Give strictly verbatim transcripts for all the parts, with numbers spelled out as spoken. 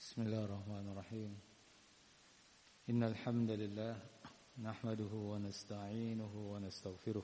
Bismillahirrahmanirrahim. Innal hamdalillah nahmaduhu wa nasta'inuhu wa nastaghfiruh.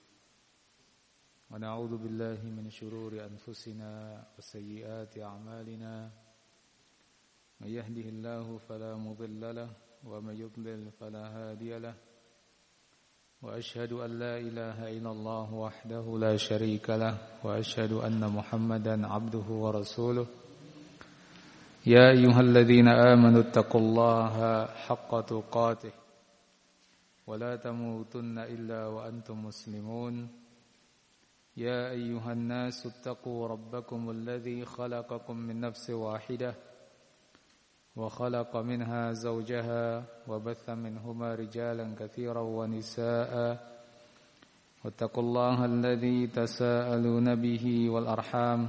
Wa na'udzu billahi min shururi anfusina wa sayyiati a'malina. May yahdihillahu fala mudilla lahu wa may yudlil fala hadiya lahu. Wa ashhadu an la ilaha illallah wahdahu la sharika lahu wa ashhadu anna Muhammadan 'abduhu wa rasuluh. يا أيها الذين آمنوا اتقوا الله حق تقاته ولا تموتن إلا وأنتم مسلمون يا أيها الناس اتقوا ربكم الذي خلقكم من نفس واحدة وخلق منها زوجها وبث منهما رجالا كثيرا ونساء واتقوا الله الذي تساءلون به والأرحام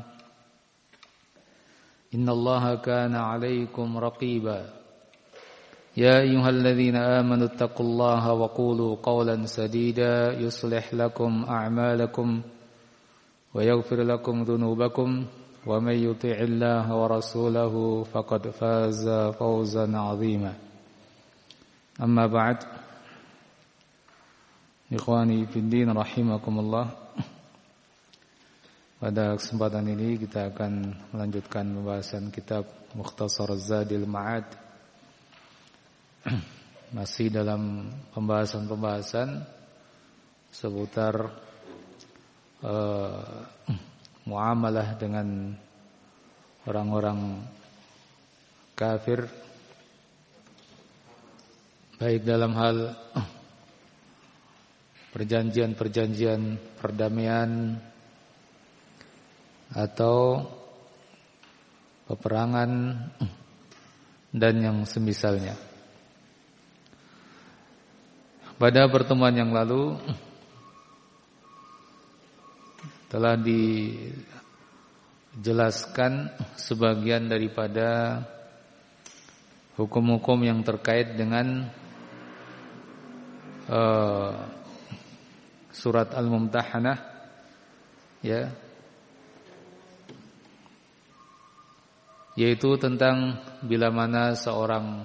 إن الله كان عليكم رقيبا يا أيها الذين آمنوا اتقوا الله وقولوا قولا سديدا يصلح لكم أعمالكم ويغفر لكم ذنوبكم ومن يطع الله ورسوله فقد فاز فوزا عظيما أما بعد إخواني في الدين رحمكم الله. Pada kesempatan ini kita akan melanjutkan pembahasan kitab Mukhtasar Zadil Ma'ad. Masih dalam pembahasan-pembahasan seputar uh, muamalah dengan orang-orang kafir, baik dalam hal perjanjian-perjanjian perdamaian atau peperangan dan yang semisalnya. Pada pertemuan yang lalu telah dijelaskan sebagian daripada hukum-hukum yang terkait dengan uh, surat Al-Mumtahanah, ya, yaitu tentang bila mana seorang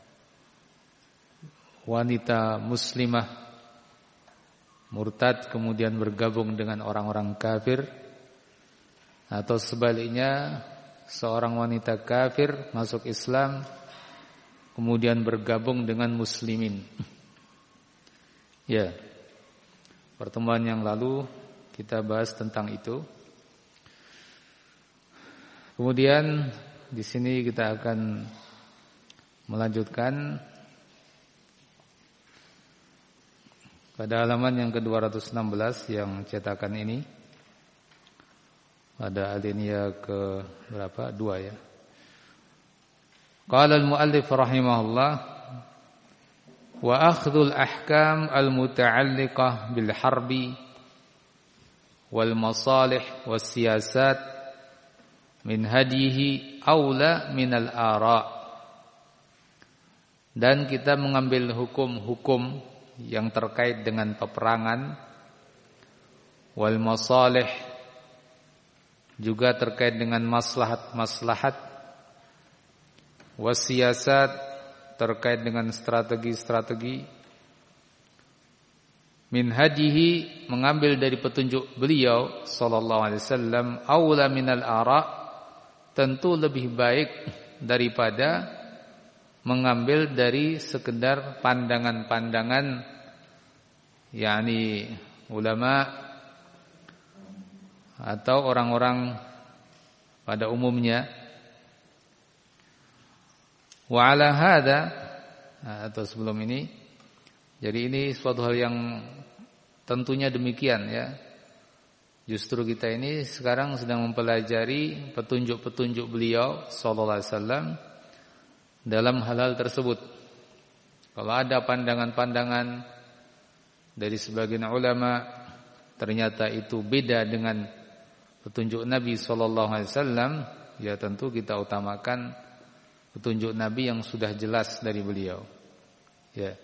wanita muslimah murtad kemudian bergabung dengan orang-orang kafir, atau sebaliknya seorang wanita kafir masuk Islam kemudian bergabung dengan muslimin. Ya, pertemuan yang lalu kita bahas tentang itu. Kemudian di sini kita akan melanjutkan pada halaman yang ke dua ratus enam belas yang cetakan ini. Pada alinea ke berapa? Dua, ya. Qala al-muallif rahimahullah wa akhdhul ahkam al-muta'alliqah bil harbi wal masalih was siyasat min hadihi aula minal ara. Dan kita mengambil hukum-hukum yang terkait dengan peperangan, wal masalih, juga terkait dengan maslahat-maslahat, wasiyasat, terkait dengan strategi-strategi, min hadihi, mengambil dari petunjuk beliau sallallahu alaihi wasallam, aula minal ara, tentu lebih baik daripada mengambil dari sekedar pandangan-pandangan yakni ulama atau orang-orang pada umumnya. Wa ala hadza, atau sebelum ini, jadi ini suatu hal yang tentunya demikian, ya. Justru kita ini sekarang sedang mempelajari petunjuk-petunjuk beliau sallallahu alaihi wasallam dalam hal-hal tersebut. Kalau ada pandangan-pandangan dari sebagian ulama ternyata itu beda dengan petunjuk Nabi sallallahu alaihi wasallam, ya tentu kita utamakan petunjuk Nabi yang sudah jelas dari beliau. Ya.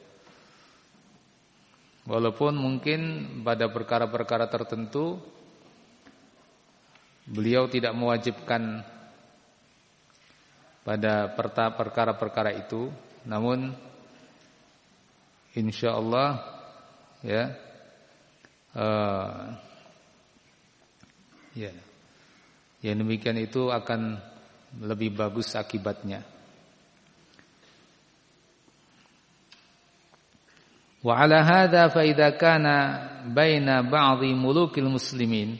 Walaupun mungkin pada perkara-perkara tertentu beliau tidak mewajibkan pada perkara-perkara itu, namun insyaallah ya uh, ya yang demikian itu akan lebih bagus akibatnya. Wa ala hadza fa idza kana baina ba'dhi mulukil muslimin,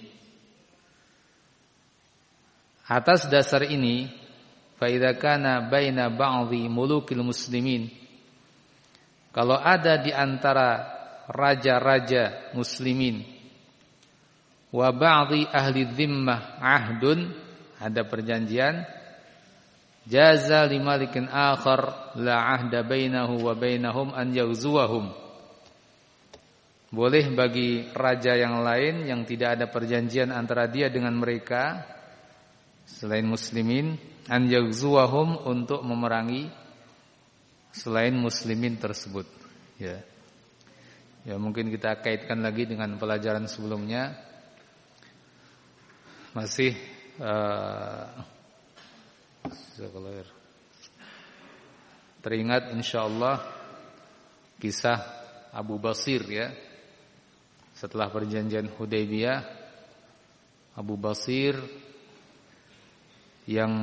atas dasar ini fa idza kana baina ba'dhi mulukil muslimin, kalau ada di antara raja-raja muslimin wa ba'dhi ahli dhimmah ahdun, ada perjanjian, jaza limalikin akhar la ahda bainahu wa bainahum an yaghzuwahum, boleh bagi raja yang lain yang tidak ada perjanjian antara dia dengan mereka selain muslimin, an yaghzuwahum, untuk memerangi selain muslimin tersebut. Ya. Ya, mungkin kita kaitkan lagi dengan pelajaran sebelumnya. Masih uh, teringat insyaallah kisah Abu Basir ya. Setelah perjanjian Hudaybiyah, Abu Basir yang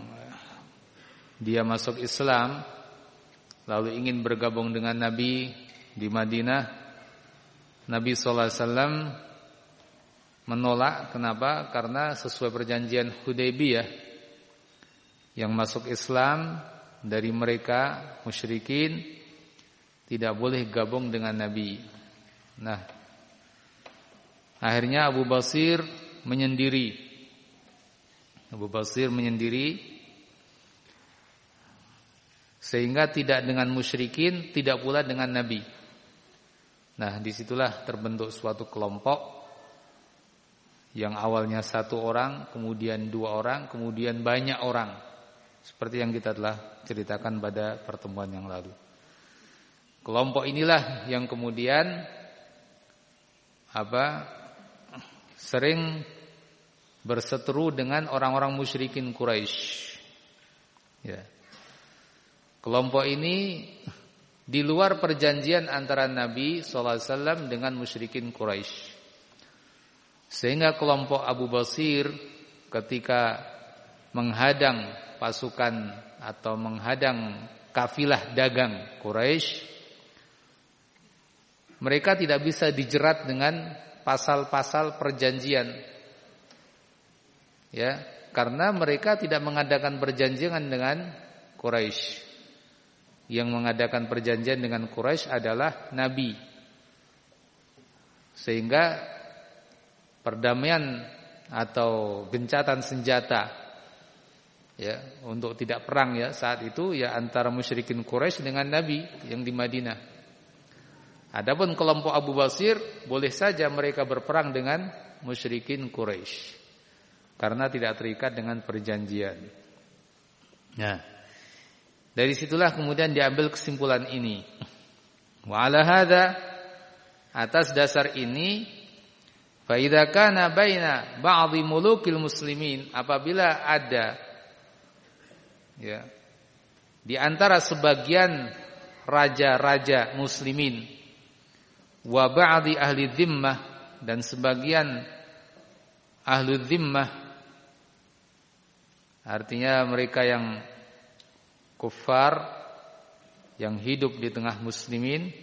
dia masuk Islam lalu ingin bergabung dengan Nabi di Madinah, Nabi sallallahu alaihi wasallam menolak. Kenapa? Karena sesuai perjanjian Hudaybiyah, yang masuk Islam dari mereka musyrikin tidak boleh gabung dengan Nabi. Nah, akhirnya Abu Basir menyendiri. Abu Basir menyendiri sehingga tidak dengan musyrikin, tidak pula dengan Nabi. Nah, disitulah terbentuk suatu kelompok yang awalnya satu orang, kemudian dua orang, kemudian banyak orang, seperti yang kita telah ceritakan pada pertemuan yang lalu. Kelompok inilah yang kemudian apa sering berseteru dengan orang-orang musyrikin Quraisy. Ya. Kelompok ini di luar perjanjian antara Nabi sallallahu alaihi wasallam dengan musyrikin Quraisy. Sehingga kelompok Abu Basir ketika menghadang pasukan atau menghadang kafilah dagang Quraisy, mereka tidak bisa dijerat dengan pasal-pasal perjanjian. Ya, karena mereka tidak mengadakan perjanjian dengan Quraisy. Yang mengadakan perjanjian dengan Quraisy adalah Nabi. Sehingga perdamaian atau gencatan senjata ya untuk tidak perang ya saat itu ya antara musyrikin Quraisy dengan Nabi yang di Madinah. Adapun kelompok Abu Basir boleh saja mereka berperang dengan musyrikin Quraisy karena tidak terikat dengan perjanjian. Nah, dari situlah kemudian diambil kesimpulan ini. Wa ala hadza, atas dasar ini, fa idza kana baina ba'dhi mulukil muslimin, apabila ada ya di antara sebagian raja-raja muslimin wa ba'dhi ahli dhimmah, dan sebagian ahli dhimmah, artinya mereka yang kufar yang hidup di tengah muslimin,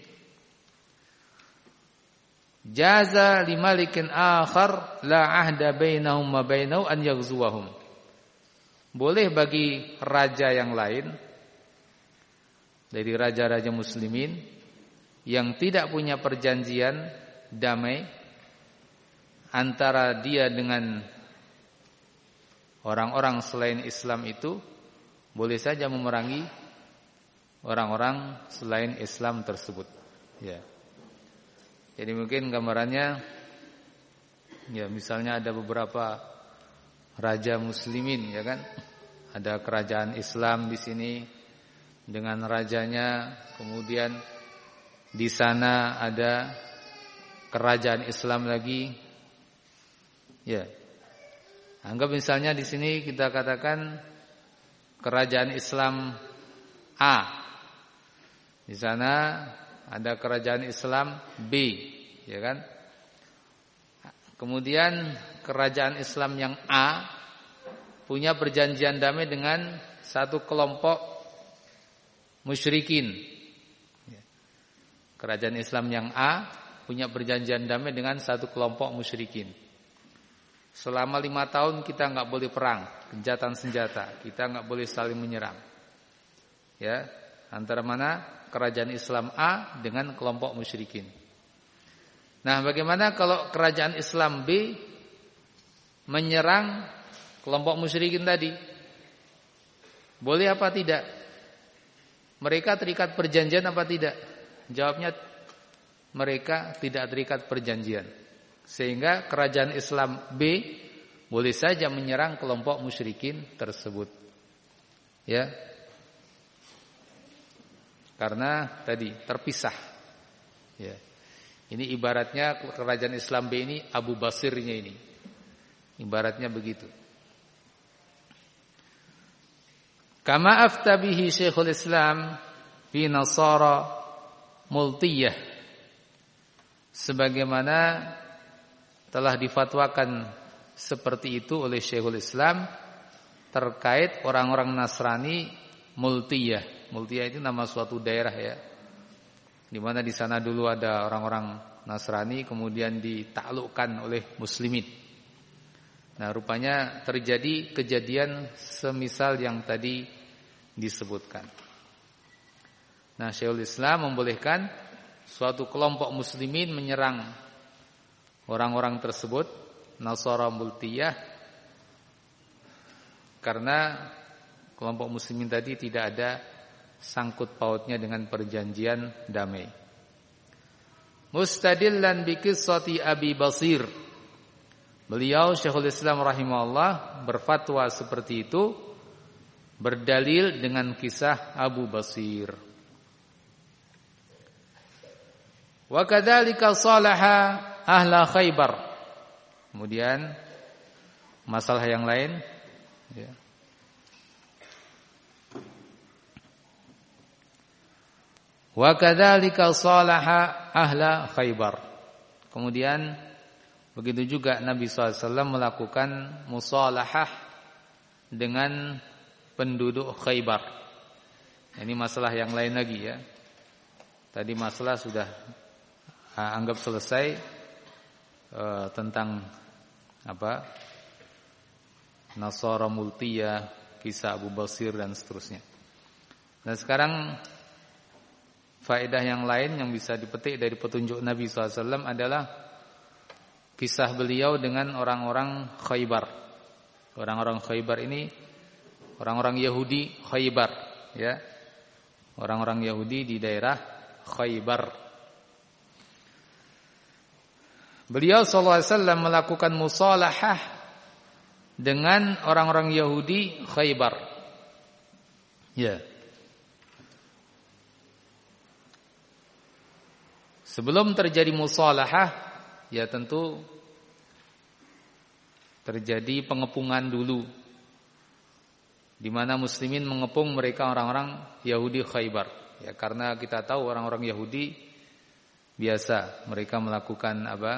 jaza limalikin akhar la ahda bainahum wa bainahu an yaghzuwahum, boleh bagi raja yang lain dari raja-raja muslimin yang tidak punya perjanjian damai antara dia dengan orang-orang selain Islam itu, boleh saja memerangi orang-orang selain Islam tersebut. Ya. Jadi mungkin gambarannya, ya misalnya ada beberapa raja muslimin, ya kan? Ada kerajaan Islam di sini dengan rajanya, kemudian di sana ada kerajaan Islam lagi. Ya. Anggap misalnya di sini kita katakan kerajaan Islam A. Di sana ada kerajaan Islam B, ya kan? Kemudian kerajaan Islam yang A punya perjanjian damai dengan satu kelompok musyrikin. Kerajaan Islam yang A punya perjanjian damai dengan satu kelompok musyrikin. Selama lima tahun kita nggak boleh perang, gencatan senjata, kita nggak boleh saling menyerang. Ya, antara mana kerajaan Islam A dengan kelompok musyrikin. Nah, bagaimana kalau kerajaan Islam B menyerang kelompok musyrikin tadi? Boleh apa tidak? Mereka terikat perjanjian apa tidak? Jawabnya, mereka tidak terikat perjanjian. Sehingga kerajaan Islam B boleh saja menyerang kelompok musyrikin tersebut. Ya. Karena tadi terpisah. Ya. Ini ibaratnya kerajaan Islam B ini Abu Basirnya ini. Ibaratnya begitu. Kama aftabihi Syekhul Islam fi Nasara Multiyah. Sebagaimana telah difatwakan seperti itu oleh Syekhul Islam terkait orang-orang Nasrani Multiyah. Multiyah itu nama suatu daerah ya. Di mana di sana dulu ada orang-orang Nasrani kemudian ditaklukkan oleh muslimin. Nah, rupanya terjadi kejadian semisal yang tadi disebutkan. Nah, Syekhul Islam membolehkan suatu kelompok muslimin menyerang orang-orang tersebut, Nasara Multiyah, karena kelompok muslimin tadi tidak ada sangkut pautnya dengan perjanjian damai. Mustadillan bi qissati Abi Basir. Beliau Syekhul Islam rahimahullah berfatwa seperti itu berdalil dengan kisah Abu Basir. Wa kadzalika salaha ahla Khaybar. Kemudian masalah yang lain ya. Wa kadzalika salaha ahla Khaybar. Kemudian begitu juga Nabi shallallahu alaihi wasallam melakukan musalahah dengan penduduk Khaybar. Ini masalah yang lain lagi ya. Tadi masalah sudah uh, anggap selesai uh, tentang apa? Nasara Multiyah, kisah Abu Basir dan seterusnya. Nah, sekarang faedah yang lain yang bisa dipetik dari petunjuk Nabi shallallahu alaihi wasallam adalah kisah beliau dengan orang-orang Khaybar. Orang-orang Khaybar ini orang-orang Yahudi Khaybar, ya. Orang-orang Yahudi di daerah Khaybar. Beliau sallallahu alaihi wasallam melakukan musalahah dengan orang-orang Yahudi Khaybar. Ya. Sebelum terjadi musalahah, ya tentu terjadi pengepungan dulu, di mana muslimin mengepung mereka orang-orang Yahudi Khaybar. Ya, karena kita tahu orang-orang Yahudi biasa mereka melakukan apa?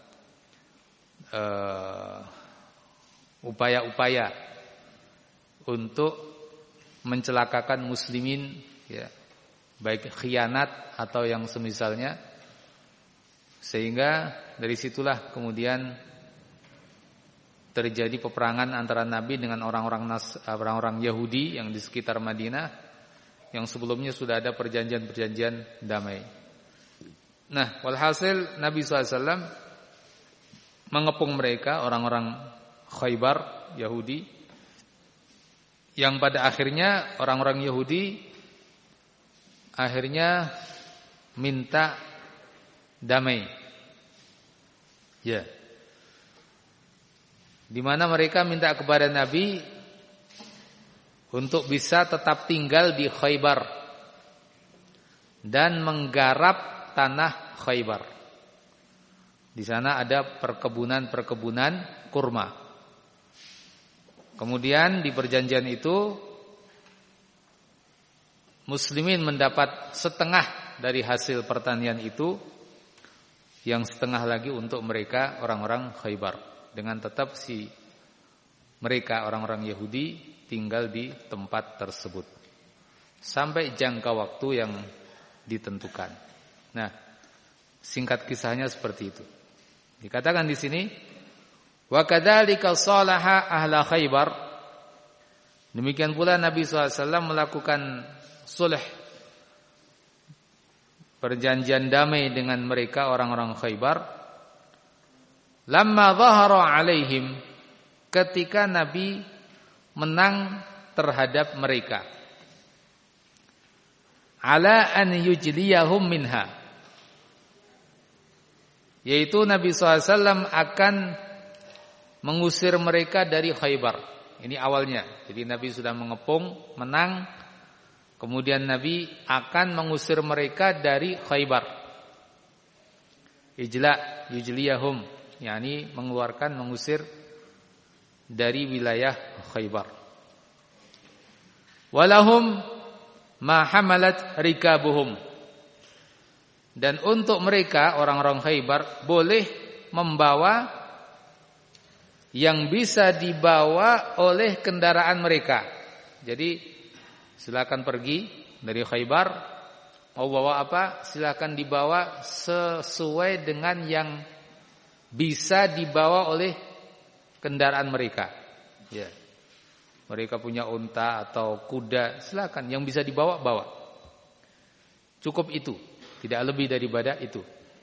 Uh, upaya-upaya untuk mencelakakan muslimin, ya, baik khianat atau yang semisalnya. Sehingga dari situlah kemudian terjadi peperangan antara Nabi dengan orang-orang Nas, orang-orang Yahudi yang di sekitar Madinah, yang sebelumnya sudah ada perjanjian-perjanjian damai. Nah, walhasil Nabi shallallahu alaihi wasallam mengepung mereka, orang-orang Khaybar Yahudi, yang pada akhirnya orang-orang Yahudi akhirnya minta damai. Ya. Di mana mereka minta kepada Nabi untuk bisa tetap tinggal di Khaybar dan menggarap tanah Khaybar. Di sana ada perkebunan-perkebunan kurma. Kemudian di perjanjian itu muslimin mendapat setengah dari hasil pertanian itu, yang setengah lagi untuk mereka orang-orang Khaybar, dengan tetap si mereka orang-orang Yahudi tinggal di tempat tersebut sampai jangka waktu yang ditentukan. Nah, singkat kisahnya seperti itu. Dikatakan di sini, wa kadzalika salaha ahla Khaybar. Demikian pula Nabi shallallahu alaihi wasallam melakukan sulh, perjanjian damai dengan mereka orang-orang Khaybar. Lamma dhahara alaihim, ketika Nabi menang terhadap mereka. Ala an yujliyahum minha, yaitu Nabi shallallahu alaihi wasallam akan mengusir mereka dari Khaybar. Ini awalnya. Jadi Nabi sudah mengepung, menang, kemudian Nabi akan mengusir mereka dari Khaybar. Ijla, yujliyahum, yakni mengeluarkan, mengusir dari wilayah Khaybar. Walahum ma hamalat rikabuhum, dan untuk mereka orang-orang Khaybar boleh membawa yang bisa dibawa oleh kendaraan mereka. Jadi silakan pergi dari Khaybar, mau bawa apa silakan dibawa sesuai dengan yang bisa dibawa oleh kendaraan mereka. Ya. Mereka punya unta atau kuda, silakan yang bisa dibawa bawa. Cukup itu, tidak lebih daripada itu.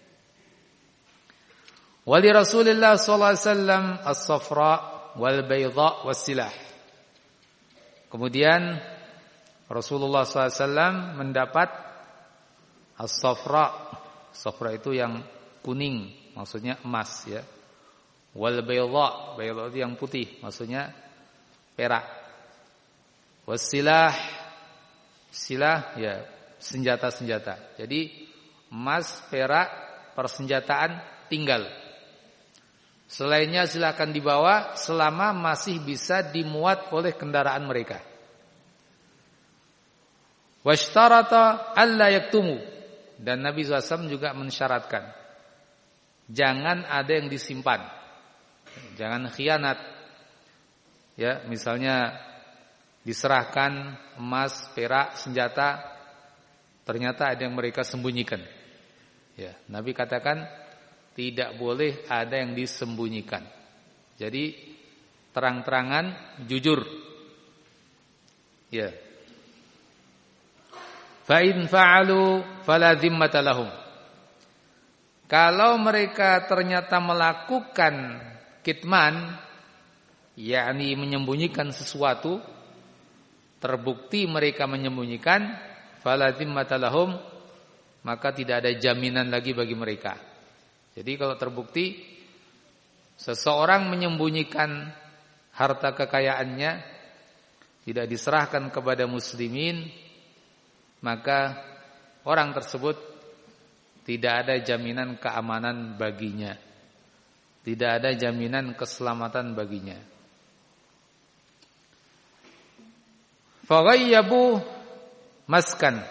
Wali Rasulullah sallallahu alaihi wasallam as-safra wal bayda was silah. Kemudian Rasulullah sallallahu alaihi wasallam mendapat as-safra. Safra itu yang kuning, maksudnya emas ya. Wal bayda, bayda itu yang putih, maksudnya perak. Was silah, silah ya senjata-senjata. Jadi emas, perak, persenjataan tinggal. Selainnya silakan dibawa selama masih bisa dimuat oleh kendaraan mereka. Washtarata alla yaktumu, dan Nabi shallallahu alaihi wasallam juga mensyaratkan jangan ada yang disimpan, jangan khianat. Ya, misalnya diserahkan emas, perak, senjata, ternyata ada yang mereka sembunyikan. Ya, Nabi katakan tidak boleh ada yang disembunyikan. Jadi terang-terangan, jujur. Ya. Fa in fa'alu fala dhimmata lahum. Kalau mereka ternyata melakukan kitman, yakni menyembunyikan sesuatu, terbukti mereka menyembunyikan, fala dhimmata lahum, maka tidak ada jaminan lagi bagi mereka. Jadi kalau terbukti seseorang menyembunyikan harta kekayaannya, tidak diserahkan kepada muslimin, maka orang tersebut tidak ada jaminan keamanan baginya, tidak ada jaminan keselamatan baginya. Faghayyabu maskan.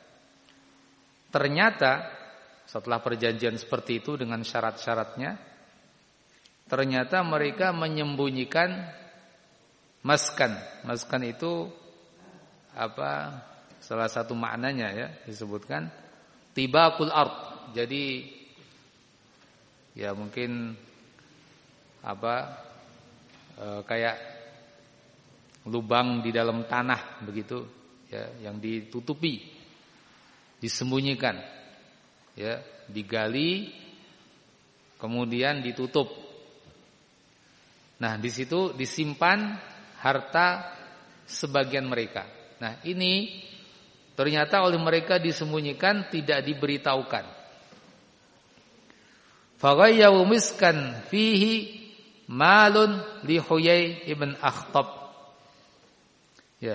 Ternyata setelah perjanjian seperti itu dengan syarat-syaratnya, ternyata mereka menyembunyikan maskan. Maskan itu apa? Salah satu maknanya ya disebutkan tibakul ard. Jadi ya mungkin apa? E, kayak lubang di dalam tanah begitu ya, yang ditutupi, disembunyikan. Ya, digali kemudian ditutup. Nah, di situ disimpan harta sebagian mereka. Nah, ini ternyata oleh mereka disembunyikan, tidak diberitahukan. Faghayyaw miskan fihi malun li Huyai ibn Akhtab. Ya.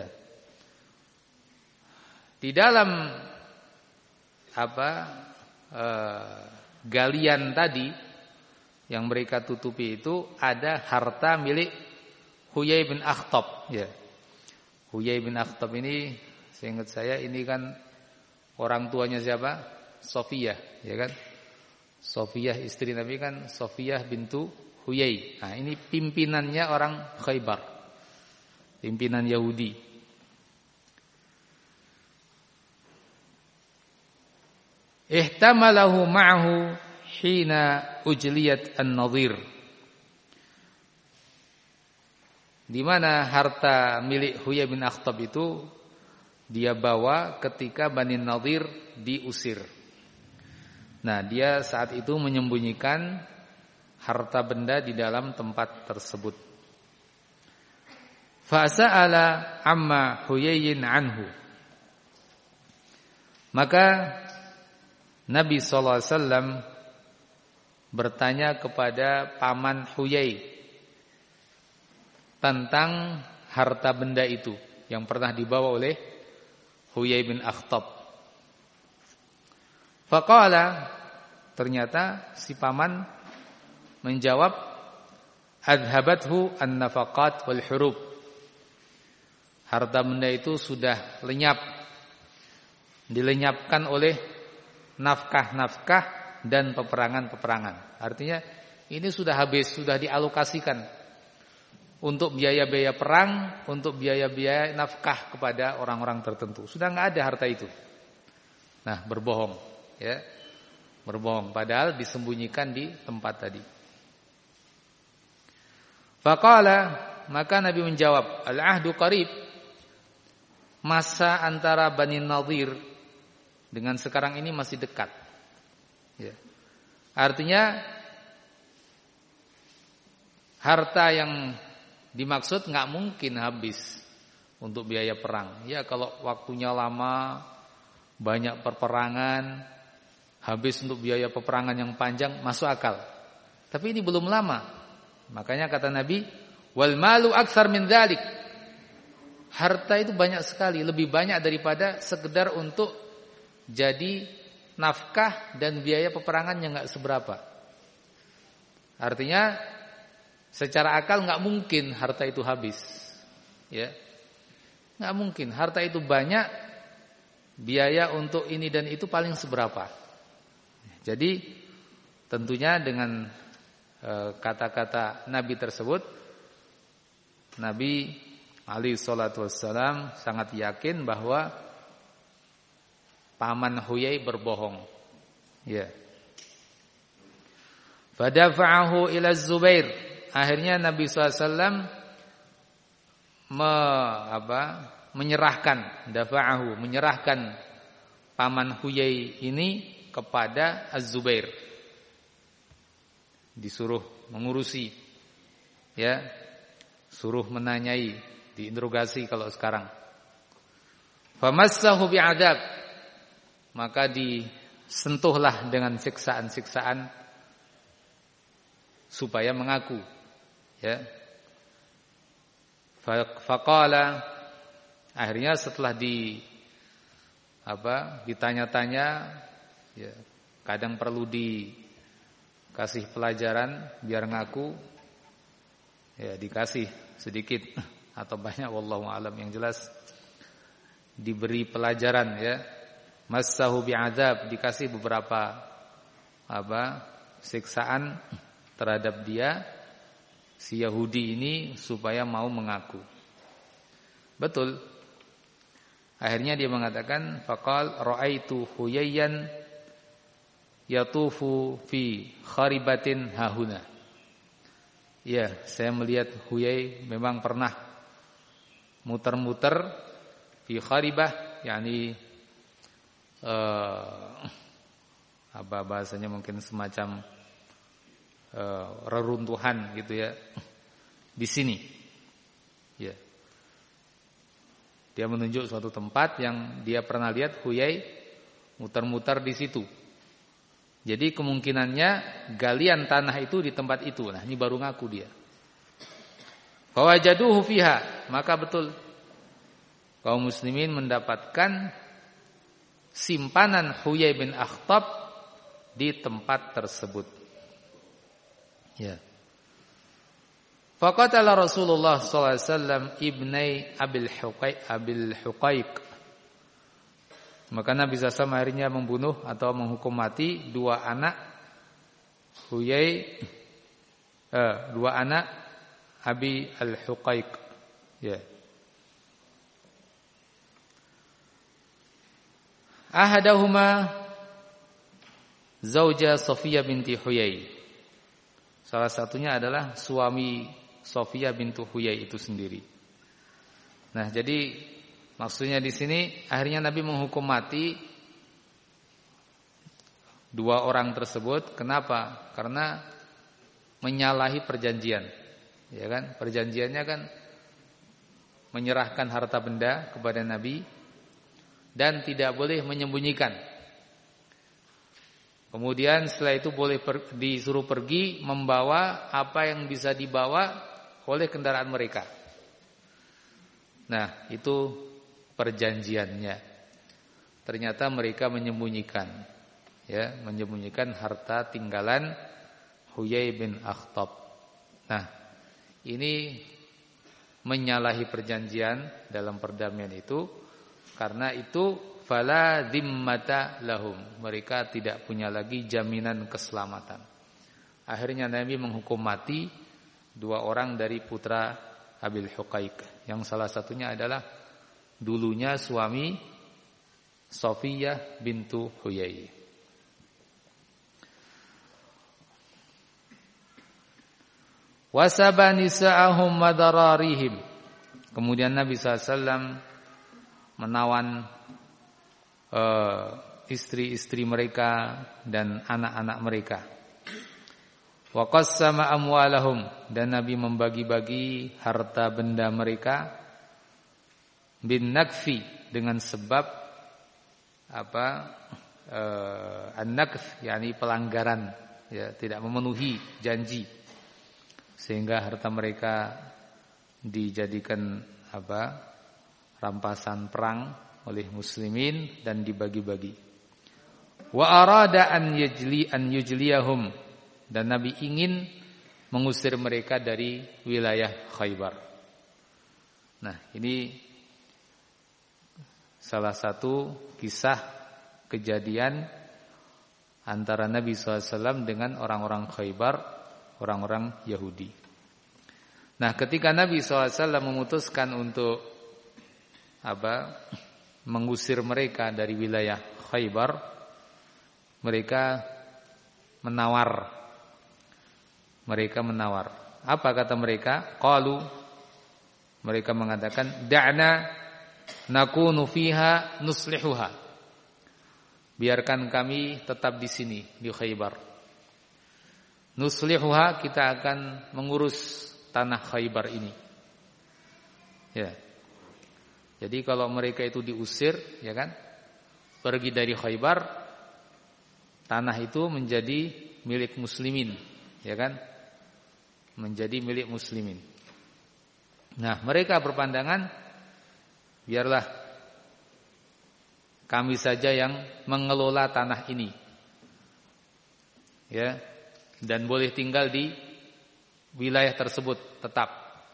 Di dalam apa? Uh, galian tadi yang mereka tutupi itu ada harta milik Huyai bin Akhtab. Ya. Huyai bin Akhtab ini Seingat saya ini kan orang tuanya siapa? Sofiyah, ya kan? Sofiyah istri Nabi kan Sofiyah bintu Huyai. Nah, ini pimpinannya orang Khaybar. Pimpinan Yahudi. Ihtamalahu ma'ahu hina ujliyat an-nadhir. Di mana harta milik Huyai bin Akhtab itu dia bawa ketika Bani Nadhir diusir. Nah, dia saat itu menyembunyikan harta benda di dalam tempat tersebut. Fa sa'ala amma Huyaiyin anhu. Maka Nabi sallallahu alaihi wasallam bertanya kepada paman Huyai tentang harta benda itu yang pernah dibawa oleh Huyai bin Akhtab. Faqala, ternyata si paman menjawab, adhabathu an-nafaqat wal hurub. Harta benda itu sudah lenyap, dilenyapkan oleh nafkah-nafkah dan peperangan-peperangan. Artinya ini sudah habis, sudah dialokasikan untuk biaya-biaya perang, untuk biaya-biaya nafkah kepada orang-orang tertentu. Sudah enggak ada harta itu. Nah, berbohong, ya. Berbohong padahal disembunyikan di tempat tadi. Faqala, maka Nabi menjawab, al-ahdu qarib. Masa antara Bani Nadhir dengan sekarang ini masih dekat. Ya. Artinya harta yang dimaksud nggak mungkin habis untuk biaya perang. Ya, kalau waktunya lama, banyak perperangan, habis untuk biaya peperangan yang panjang, masuk akal. Tapi ini belum lama. Makanya kata Nabi, wal malu aktsar min dzalik. Harta itu banyak sekali, lebih banyak daripada sekedar untuk jadi nafkah dan biaya peperangan yang nggak seberapa. Artinya secara akal nggak mungkin harta itu habis, ya, nggak mungkin. Harta itu banyak, biaya untuk ini dan itu paling seberapa. Jadi tentunya dengan e, kata-kata Nabi tersebut, Nabi alaihi salatu wassalam sangat yakin bahwa paman Huyai berbohong. Ya. Fadafa'ahu ila Zubair. Akhirnya Nabi shallallahu alaihi wasallam me, apa, menyerahkan, dafa'ahu, menyerahkan paman Huyai ini kepada Az-Zubair. Disuruh mengurusi, ya, suruh menanyai, diinterogasi kalau sekarang. Famassahu bi'adab, maka disentuhlah dengan siksaan-siksaan supaya mengaku, ya. Faqala, akhirnya setelah di apa ditanya-tanya, ya, kadang perlu dikasih pelajaran biar ngaku, ya, dikasih sedikit atau banyak wallahu alam, yang jelas diberi pelajaran, ya. Massahu bi'adzab, dikasih beberapa apa siksaan terhadap dia si Yahudi ini supaya mau mengaku. Betul. Akhirnya dia mengatakan, faqal ra'aitu Huyayyan yatufu fi kharibatin hahuna. Ya, saya melihat Huyai memang pernah muter-muter fi kharibah, yakni uh, apa bahasanya, mungkin semacam uh, reruntuhan gitu, ya, di sini. Ya. Dia menunjuk suatu tempat yang dia pernah lihat Huyai muter-muter di situ. Jadi kemungkinannya galian tanah itu di tempat itu. Nah, ini baru ngaku dia. Fawajaduhu fiha, maka betul kaum muslimin mendapatkan simpanan Huyai bin Akhtab di tempat tersebut. Ya. Faqatala Rasulullah sallallahu alaihi wasallam ibnai Abil Huqaiq Abil Huqaiq Maka Nabi sallallahu alaihi wasallam akhirnya membunuh atau menghukum mati dua anak Huyai, eh, dua anak Abi al-Huqaiq. Ya. Ahadahuma zauja Safiyah binti Huyai. Salah satunya adalah suami Safiyah bintu Huyai itu sendiri. Nah, jadi maksudnya di sini akhirnya Nabi menghukum mati dua orang tersebut. Kenapa? Karena menyalahi perjanjian. Ya kan? Perjanjiannya kan menyerahkan harta benda kepada Nabi dan tidak boleh menyembunyikan. Kemudian setelah itu boleh per, disuruh pergi membawa apa yang bisa dibawa oleh kendaraan mereka. Nah, itu perjanjiannya. Ternyata mereka menyembunyikan, ya, menyembunyikan harta tinggalan Huyai bin Akhtab. Nah, ini menyalahi perjanjian dalam perdamaian itu. Karena itu fala dhimmata lahum, mereka tidak punya lagi jaminan keselamatan. Akhirnya Nabi menghukum mati dua orang dari putra Abil Huqaiq, yang salah satunya adalah dulunya suami Safiyah bintu Huyai. Wasaba nisa'ahum madararihim. Kemudian Nabi sallallahu alaihi wasallam menawan uh, istri-istri mereka dan anak-anak mereka. Wa qassama amwalahum, dan Nabi membagi-bagi harta benda mereka bin nakfi, dengan sebab apa? Uh, an-nakf yakni pelanggaran, ya, tidak memenuhi janji, sehingga harta mereka dijadikan apa? Rampasan perang oleh muslimin dan dibagi-bagi. Wa arada an yajli an yujliyahum, dan Nabi ingin mengusir mereka dari wilayah Khaybar. Nah, ini salah satu kisah kejadian antara Nabi shallallahu alaihi wasallam dengan orang-orang Khaybar, orang-orang Yahudi. Nah, ketika Nabi shallallahu alaihi wasallam memutuskan untuk apa? mengusir mereka dari wilayah Khaybar, mereka menawar. Mereka menawar. Apa kata mereka? Qalu, mereka mengatakan, da'na nakunu fiha nuslihuha. Biarkan kami tetap di sini di Khaybar. Nuslihuha, kita akan mengurus tanah Khaybar ini. Ya. Jadi kalau mereka itu diusir, ya kan, pergi dari Khaybar, tanah itu menjadi milik muslimin, ya kan, menjadi milik muslimin. Nah, mereka berpandangan, biarlah kami saja yang mengelola tanah ini, ya, dan boleh tinggal di wilayah tersebut tetap.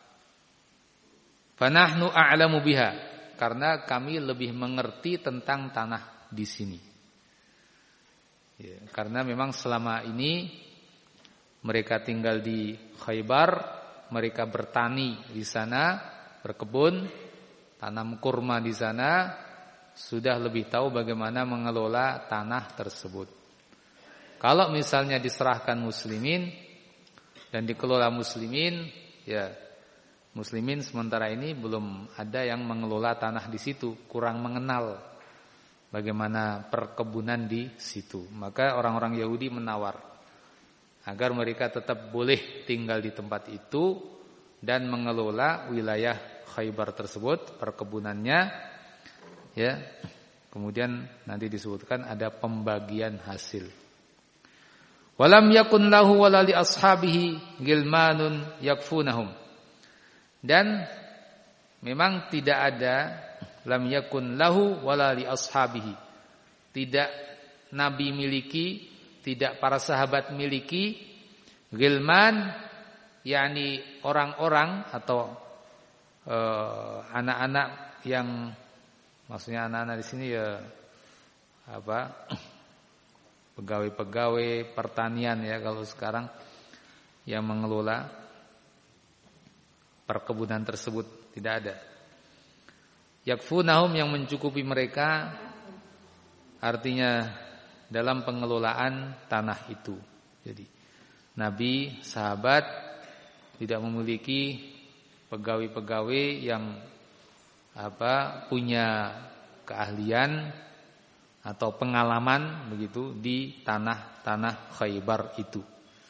Fanahnu a'lamu biha, karena kami lebih mengerti tentang tanah di sini. Ya, karena memang selama ini mereka tinggal di Khaybar, mereka bertani di sana, berkebun, tanam kurma di sana, sudah lebih tahu bagaimana mengelola tanah tersebut. Kalau misalnya diserahkan muslimin dan dikelola muslimin, ya, muslimin sementara ini belum ada yang mengelola tanah di situ, kurang mengenal bagaimana perkebunan di situ. Maka orang-orang Yahudi menawar agar mereka tetap boleh tinggal di tempat itu dan mengelola wilayah Khaybar tersebut, perkebunannya, ya. Kemudian nanti disebutkan ada pembagian hasil. Walam yakun lahu wala li ashabihi gilmanun yakfunahum. Dan memang tidak ada, lam yakun lahu wala li ashabihi, tidak Nabi miliki, tidak para sahabat miliki gilman, yakni orang-orang atau uh, anak-anak yang, maksudnya anak-anak di sini ya apa pegawai-pegawai pertanian ya kalau sekarang yang mengelola perkebunan tersebut, tidak ada. Yakfunahum, yang mencukupi mereka, artinya dalam pengelolaan tanah itu. Jadi Nabi, sahabat tidak memiliki pegawai-pegawai yang apa punya keahlian atau pengalaman begitu di tanah-tanah Khaybar itu.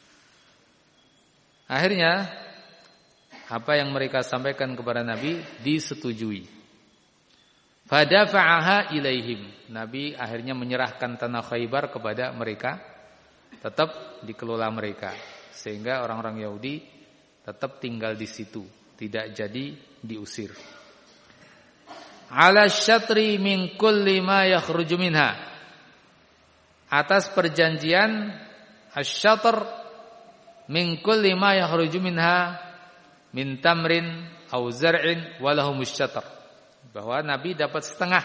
Akhirnya apa yang mereka sampaikan kepada Nabi disetujui. Fadafa'aha ilaihim. Nabi akhirnya menyerahkan tanah Khaybar kepada mereka, tetap dikelola mereka, sehingga orang-orang Yahudi tetap tinggal di situ, tidak jadi diusir. Ala syatri min kulli ma yakhruju minha, atas perjanjian asy-syatr min kulli ma yakhruju minha min tamrin aw zar'in wa lahumus syatr, bahwa Nabi dapat setengah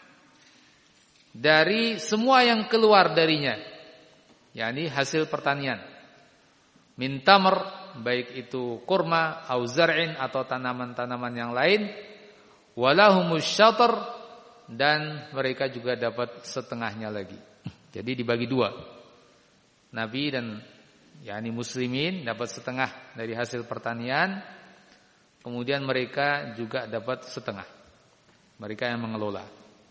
dari semua yang keluar darinya, yakni hasil pertanian. Min tamr, baik itu kurma aw zar'in atau tanaman-tanaman yang lain, walahumus syatr, dan mereka juga dapat setengahnya lagi. Jadi dibagi dua. Nabi dan yakni muslimin dapat setengah dari hasil pertanian, kemudian mereka juga dapat setengah. Mereka yang mengelola.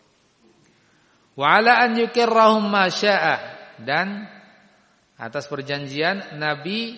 Wa ala an yukirrahum ma syaa, dan atas perjanjian Nabi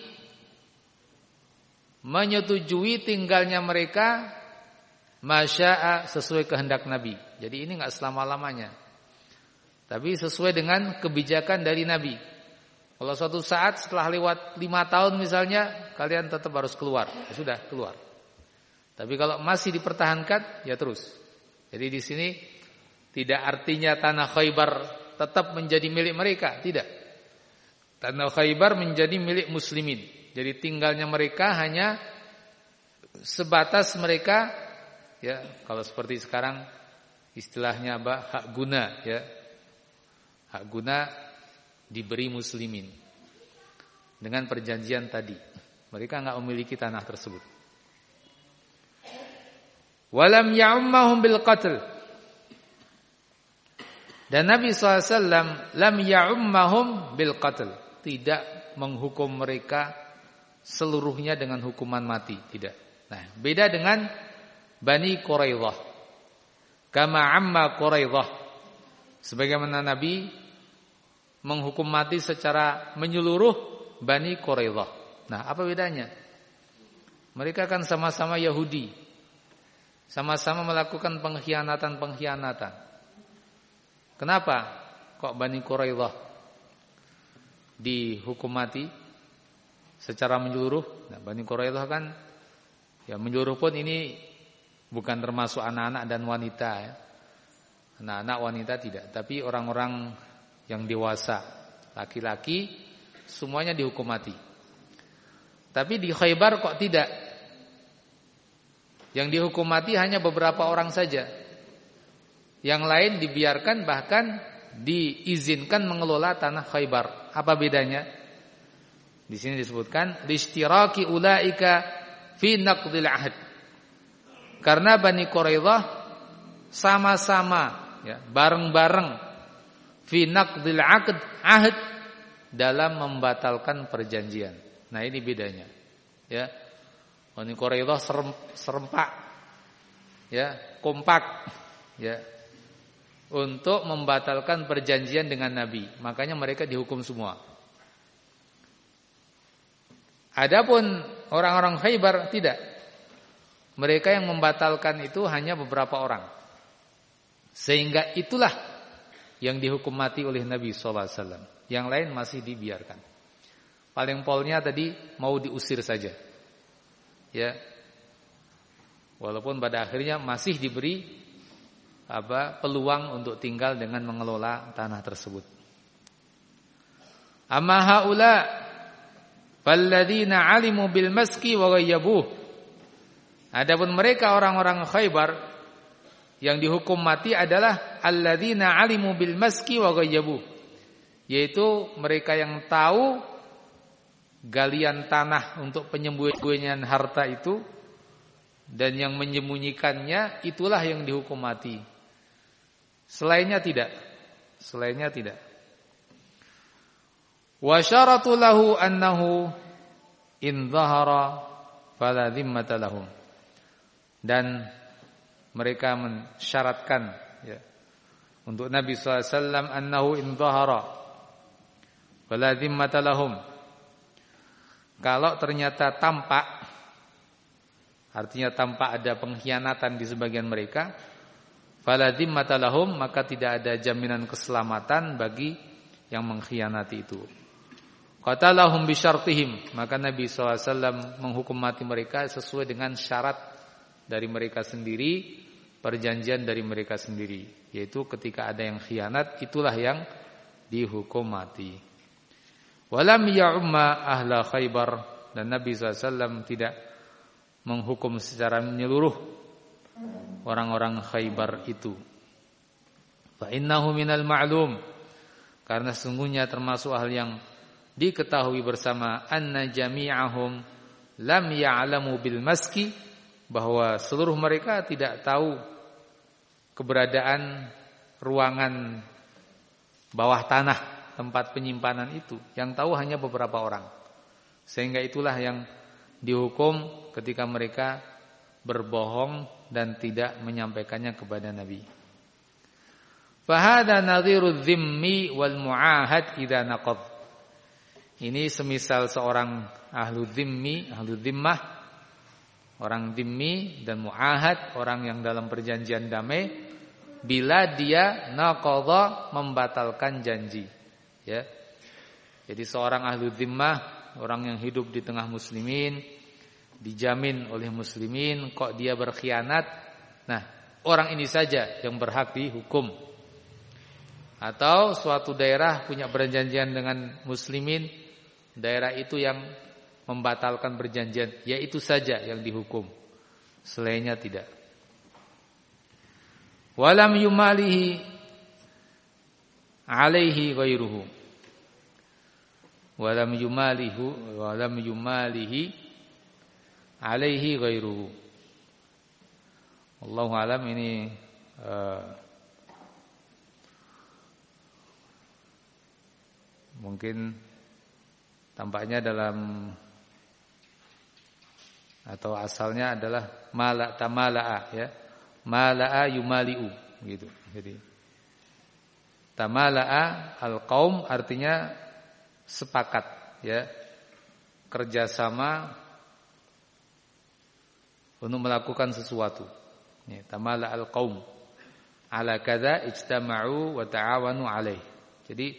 menyetujui tinggalnya mereka masya'a, sesuai kehendak Nabi. Jadi ini enggak selama-lamanya, tapi sesuai dengan kebijakan dari Nabi. Kalau suatu saat setelah lewat lima tahun misalnya, kalian tetap harus keluar, ya sudah keluar. Tapi kalau masih dipertahankan, ya terus. Jadi di sini tidak artinya tanah Khaybar tetap menjadi milik mereka, tidak. Tanah Khaybar menjadi milik muslimin. Jadi tinggalnya mereka hanya sebatas mereka, ya, kalau seperti sekarang istilahnya apa? Hak guna, ya. Hak guna diberi muslimin. Dengan perjanjian tadi, mereka enggak memiliki tanah tersebut. Walam ya'ummahum bil qatl. Dan Nabi sallallahu alaihi wasallam lam ya'ummahum bil qatl, tidak menghukum mereka seluruhnya dengan hukuman mati, tidak. Nah, beda dengan Bani Quraidah. Kama amma Quraidah, sebagaimana Nabi menghukum mati secara menyeluruh Bani Quraidah. Nah, apa bedanya? Mereka kan sama-sama Yahudi, sama-sama melakukan pengkhianatan-pengkhianatan. Kenapa kok Bani Quraidah dihukum mati secara menyeluruh? Nah, Bani Quraidah kan ya menyeluruh pun ini bukan termasuk anak-anak dan wanita, ya. Anak-anak wanita tidak, tapi orang-orang yang dewasa, laki-laki, semuanya dihukum mati. Tapi di Khaybar kok tidak? Yang dihukum mati hanya beberapa orang saja. Yang lain dibiarkan, bahkan diizinkan mengelola tanah Khaybar. Apa bedanya? Di sini disebutkan listiraki ulaika fi naqdil ahd. Karena Bani Quraidah sama-sama, ya, bareng-bareng fi naqdil aqd ahd, dalam membatalkan perjanjian. Nah, ini bedanya, ya. Bani Quraidah serempak, ya, kompak, ya, untuk membatalkan perjanjian dengan Nabi. Makanya mereka dihukum semua. Adapun orang-orang Khaybar tidak. Mereka yang membatalkan itu hanya beberapa orang. Sehingga itulah yang dihukum mati oleh Nabi sallallahu alaihi wasallam. Yang lain masih dibiarkan. Paling polnya tadi mau diusir saja, ya. Walaupun pada akhirnya masih diberi apa peluang untuk tinggal dengan mengelola tanah tersebut. Amma haula falladzina alimu bil maski wa ghayyabuh. Adapun mereka orang-orang Khaybar Yang dihukum mati adalah alladzina alimu bil maski wa ghayyabu, yaitu mereka yang tahu galian tanah untuk penyembunyian harta itu dan yang menyembunyikannya, itulah yang dihukum mati. Selainnya tidak. Selainnya tidak. Wa syaratu lahu annahu in dhahara fala dhimmata lahum. Dan mereka mensyaratkan ya, untuk Nabi sallallahu alaihi wasallam annahu in dhahara fala dhimmata lahum. Kalau ternyata tampak, artinya tampak ada pengkhianatan di sebagian mereka, fala dhimmata lahum, maka tidak ada jaminan keselamatan bagi yang mengkhianati itu. Qatalahum bi syartihim, maka Nabi sallallahu alaihi wasallam menghukum mati mereka sesuai dengan syarat dari mereka sendiri, perjanjian dari mereka sendiri, yaitu ketika ada yang khianat, itulah yang dihukum mati. Walam ya'umma ahla Khaybar, dan Nabi sallallahu alaihi wasallam tidak menghukum secara menyeluruh orang-orang Khaybar itu. Fa innahu minal ma'lum, karena sungguhnya termasuk hal yang diketahui bersama, anna jami'ahum lam ya'lamu bil maski, bahwa seluruh mereka tidak tahu keberadaan ruangan bawah tanah tempat penyimpanan itu. Yang tahu hanya beberapa orang. Sehingga itulah yang dihukum ketika mereka berbohong dan tidak menyampaikannya kepada Nabi. Fahada nadhiru dhimmi wal mu'ahad idza naqad. Ini semisal seorang ahlu dhimmi, ahlu dhimmah, orang dhimmi, dan mu'ahad, orang yang dalam perjanjian damai, bila dia naqadha, membatalkan janji. Ya. Jadi seorang ahlu dhimmah, orang yang hidup di tengah muslimin, dijamin oleh muslimin, kok dia berkhianat, nah orang ini saja yang berhak dihukum. Atau suatu daerah punya perjanjian dengan muslimin, daerah itu yang membatalkan perjanjian, ya itu saja yang dihukum, selainnya tidak. Walam yumalihi alaihi ghairuhu, walam yumalihu walam yumalihi alaihi ghairuhu. Wallahu alam. Ini uh, mungkin tampaknya dalam atau asalnya adalah mala tamala'a, ya, mala'a yumali'u gitu. Jadi tamala'a al-qaum artinya sepakat, ya, kerjasama untuk melakukan sesuatu. Ya, tamala'a al-qaum ala kadza ijtama'u wa ta'awanu alaih. Jadi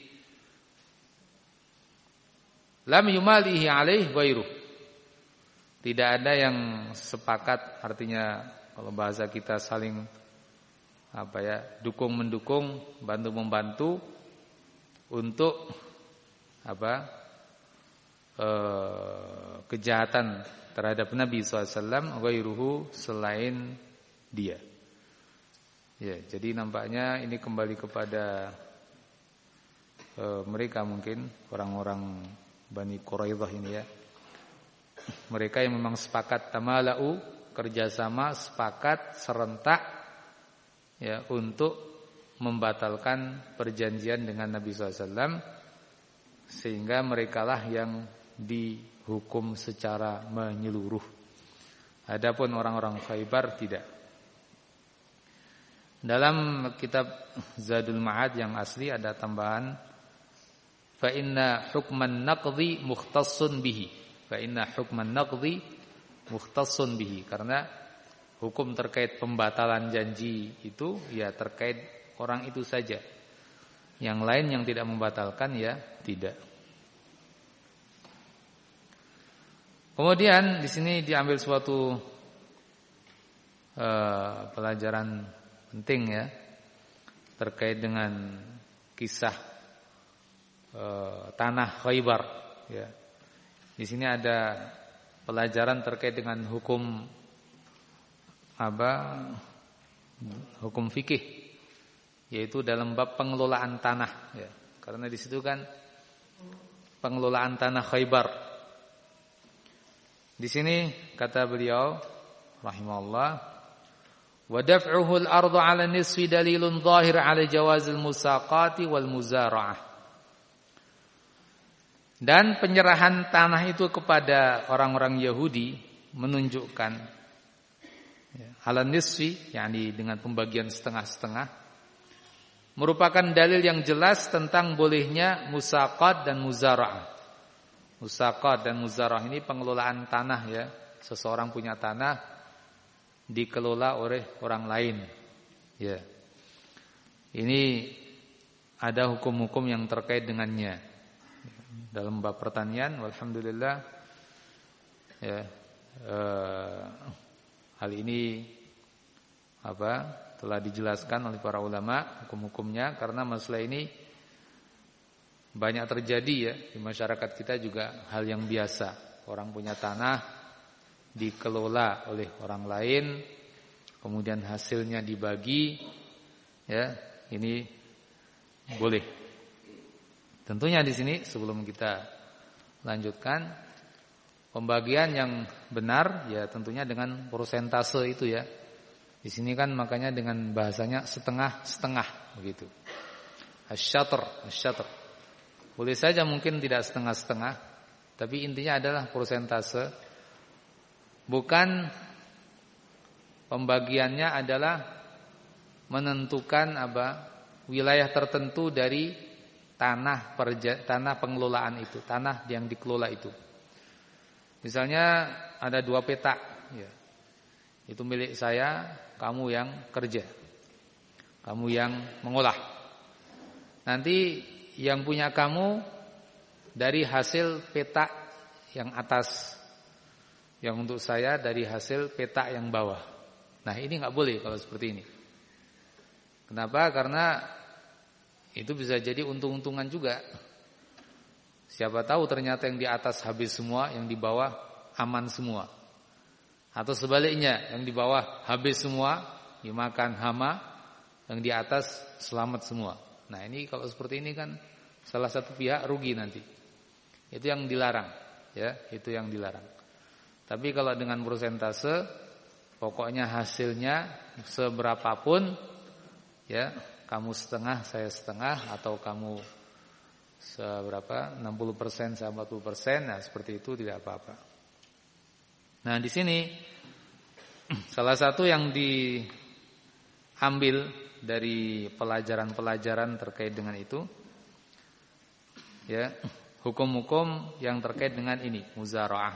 lam yumalihi alaih ghairuh, tidak ada yang sepakat, artinya kalau bahasa kita saling apa ya, dukung mendukung, bantu membantu untuk apa e, kejahatan terhadap Nabi sallallahu alaihi wasallam, ghairuhu, selain dia. Ya, jadi nampaknya ini kembali kepada e, mereka, mungkin orang-orang Bani Quraidah ini, ya. Mereka yang memang sepakat tamala'u, kerjasama, sepakat serentak, ya, untuk membatalkan perjanjian dengan Nabi sallallahu alaihi wasallam, sehingga merekalah yang dihukum secara menyeluruh. Adapun orang-orang Khaybar tidak. Dalam kitab Zadul Ma'ad yang asli ada tambahan fa inna hukman naqdi mukhtassun bihi. Fa inna hukman naqdi mukhtassun bihi, karena hukum terkait pembatalan janji itu ya terkait orang itu saja. Yang lain yang tidak membatalkan ya tidak. Kemudian di sini diambil suatu uh, pelajaran penting, ya, terkait dengan kisah tanah Khaybar, ya. Di sini ada pelajaran terkait dengan hukum apa hukum fikih, yaitu dalam bab pengelolaan tanah ya. Karena di situ kan pengelolaan tanah Khaybar. Di sini kata beliau rahimahullah, wa daf'uhu al-ardu 'ala nisfi dalilun zahir 'ala jawazil musaqati wal muzara'ah. Dan penyerahan tanah itu kepada orang-orang Yahudi menunjukkan ya, 'ala nisfi, yakni dengan pembagian setengah-setengah, merupakan dalil yang jelas tentang bolehnya musaqat dan muzara'ah. Musaqat dan muzara'ah ini pengelolaan tanah ya. Seseorang punya tanah dikelola oleh orang lain. Ya. Ini ada hukum-hukum yang terkait dengannya. Dalam bab pertanian, alhamdulillah ya, eh, hal ini apa? telah dijelaskan oleh para ulama hukum-hukumnya, karena masalah ini banyak terjadi ya di masyarakat kita juga, hal yang biasa. Orang punya tanah dikelola oleh orang lain, kemudian hasilnya dibagi ya, ini boleh. Tentunya di sini sebelum kita lanjutkan, pembagian yang benar ya tentunya dengan persentase itu ya. Di sini kan makanya dengan bahasanya setengah-setengah begitu. Asy-syatr, asy-syatr. Boleh saja mungkin tidak setengah-setengah, tapi intinya adalah persentase. Bukan pembagiannya adalah menentukan apa wilayah tertentu dari tanah perja, tanah pengelolaan itu, tanah yang dikelola itu. Misalnya ada dua petak ya. Itu milik saya, kamu yang kerja, kamu yang mengolah. Nanti yang punya kamu dari hasil petak yang atas, yang untuk saya dari hasil petak yang bawah. Nah ini nggak boleh kalau seperti ini. Kenapa? Karena itu bisa jadi untung-untungan juga. Siapa tahu ternyata yang di atas habis semua, yang di bawah aman semua. Atau sebaliknya, yang di bawah habis semua, dimakan hama, yang di atas selamat semua. Nah ini kalau seperti ini kan salah satu pihak rugi nanti. Itu yang dilarang, ya, itu yang dilarang. Tapi kalau dengan persentase, pokoknya hasilnya seberapapun, ya, kamu setengah, saya setengah, atau kamu seberapa, enam puluh persen, saya empat puluh persen, nah seperti itu tidak apa-apa. Nah di sini salah satu yang diambil dari pelajaran-pelajaran terkait dengan itu, ya, hukum-hukum yang terkait dengan ini, muzara'ah.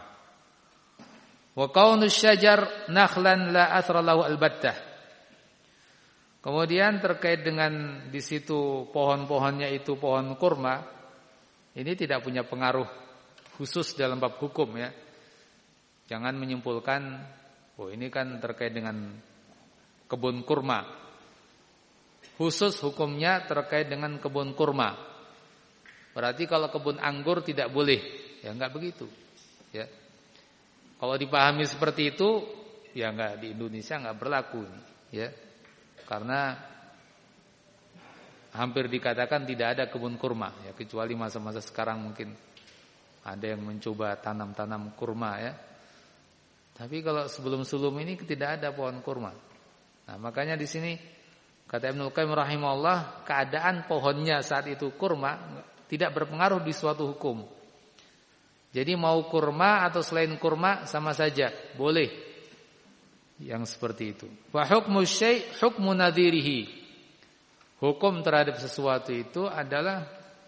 Wa kaunus syajar nakhlan la athra lahu albattah. Kemudian terkait dengan di situ pohon-pohonnya itu pohon kurma, ini tidak punya pengaruh khusus dalam bab hukum ya. Jangan menyimpulkan, oh ini kan terkait dengan kebun kurma. Khusus hukumnya terkait dengan kebun kurma. Berarti kalau kebun anggur tidak boleh, ya enggak begitu. Ya. Kalau dipahami seperti itu, ya enggak, di Indonesia enggak berlaku ini, ya. Karena hampir dikatakan tidak ada kebun kurma, ya, kecuali masa-masa sekarang mungkin ada yang mencoba tanam-tanam kurma ya. Tapi kalau sebelum-sebelum ini tidak ada pohon kurma. Nah, makanya di sini kata Ibnu Qayyim rahimahullah, keadaan pohonnya saat itu kurma tidak berpengaruh di suatu hukum. Jadi mau kurma atau selain kurma sama saja, boleh. Yang seperti itu. Wa hukmu syai' hukmu nadhirihi. Hukum terhadap sesuatu itu adalah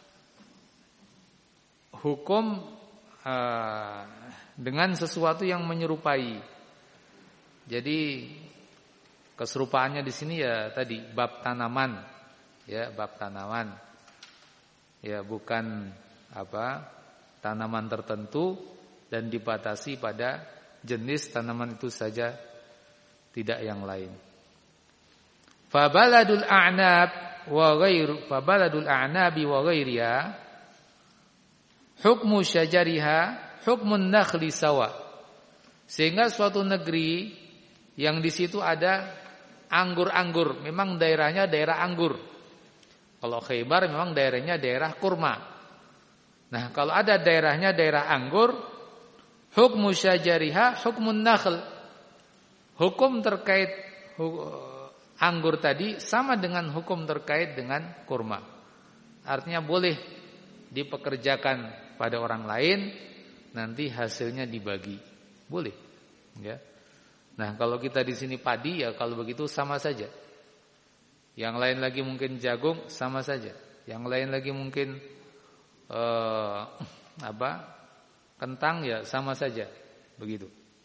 hukum uh, dengan sesuatu yang menyerupai. Jadi keserupaannya di sini ya tadi bab tanaman, ya bab tanaman, ya bukan apa tanaman tertentu dan dibatasi pada jenis tanaman itu saja, tidak yang lain. Fa baladul a'nab wa ghairu fa baladul a'nabi wa ghairiha hukmu syajariha hukmun nakhli sawa. Sehingga suatu negeri yang di situ ada anggur-anggur, memang daerahnya daerah anggur. Kalau Khaybar memang daerahnya daerah kurma. Nah, kalau ada daerahnya daerah anggur, hukmu syajariha hukmun nakhl. Hukum terkait anggur tadi sama dengan hukum terkait dengan kurma. Artinya boleh dipekerjakan pada orang lain, nanti hasilnya dibagi. Boleh, ya. Nah, kalau kita di sini padi, ya kalau begitu sama saja. Yang lain lagi mungkin jagung, sama saja. Yang lain lagi mungkin eh, apa? Kentang, ya sama saja. Begitu.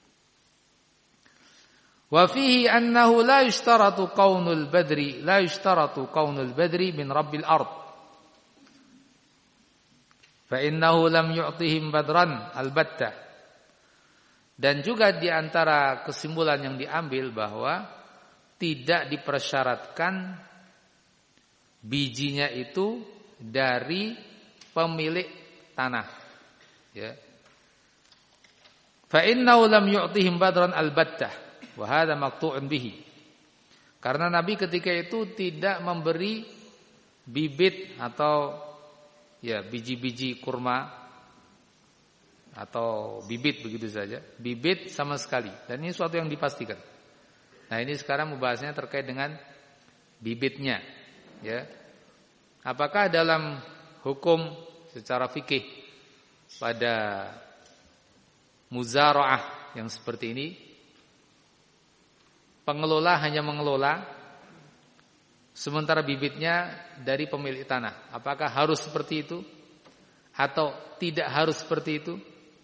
Wa fihi annahu la yushtaratu kaunul badri, la yushtaratu kaunul badri min rabbil ard. Fa innahu lam yu'tihim badran albattah. Dan juga di antara kesimpulan yang diambil bahwa tidak dipersyaratkan bijinya itu dari pemilik tanah. Ya. Fa innahu lam yu'tihim badran albattah wa hadha maqtu'un bihi. Karena Nabi ketika itu tidak memberi bibit atau ya biji-biji kurma atau bibit begitu saja, bibit sama sekali. Dan ini suatu yang dipastikan. Nah, ini sekarang membahasnya terkait dengan bibitnya, ya. Apakah dalam hukum secara fikih pada muzara'ah yang seperti ini pengelola hanya mengelola sementara bibitnya dari pemilik tanah? Apakah harus seperti itu atau tidak harus seperti itu?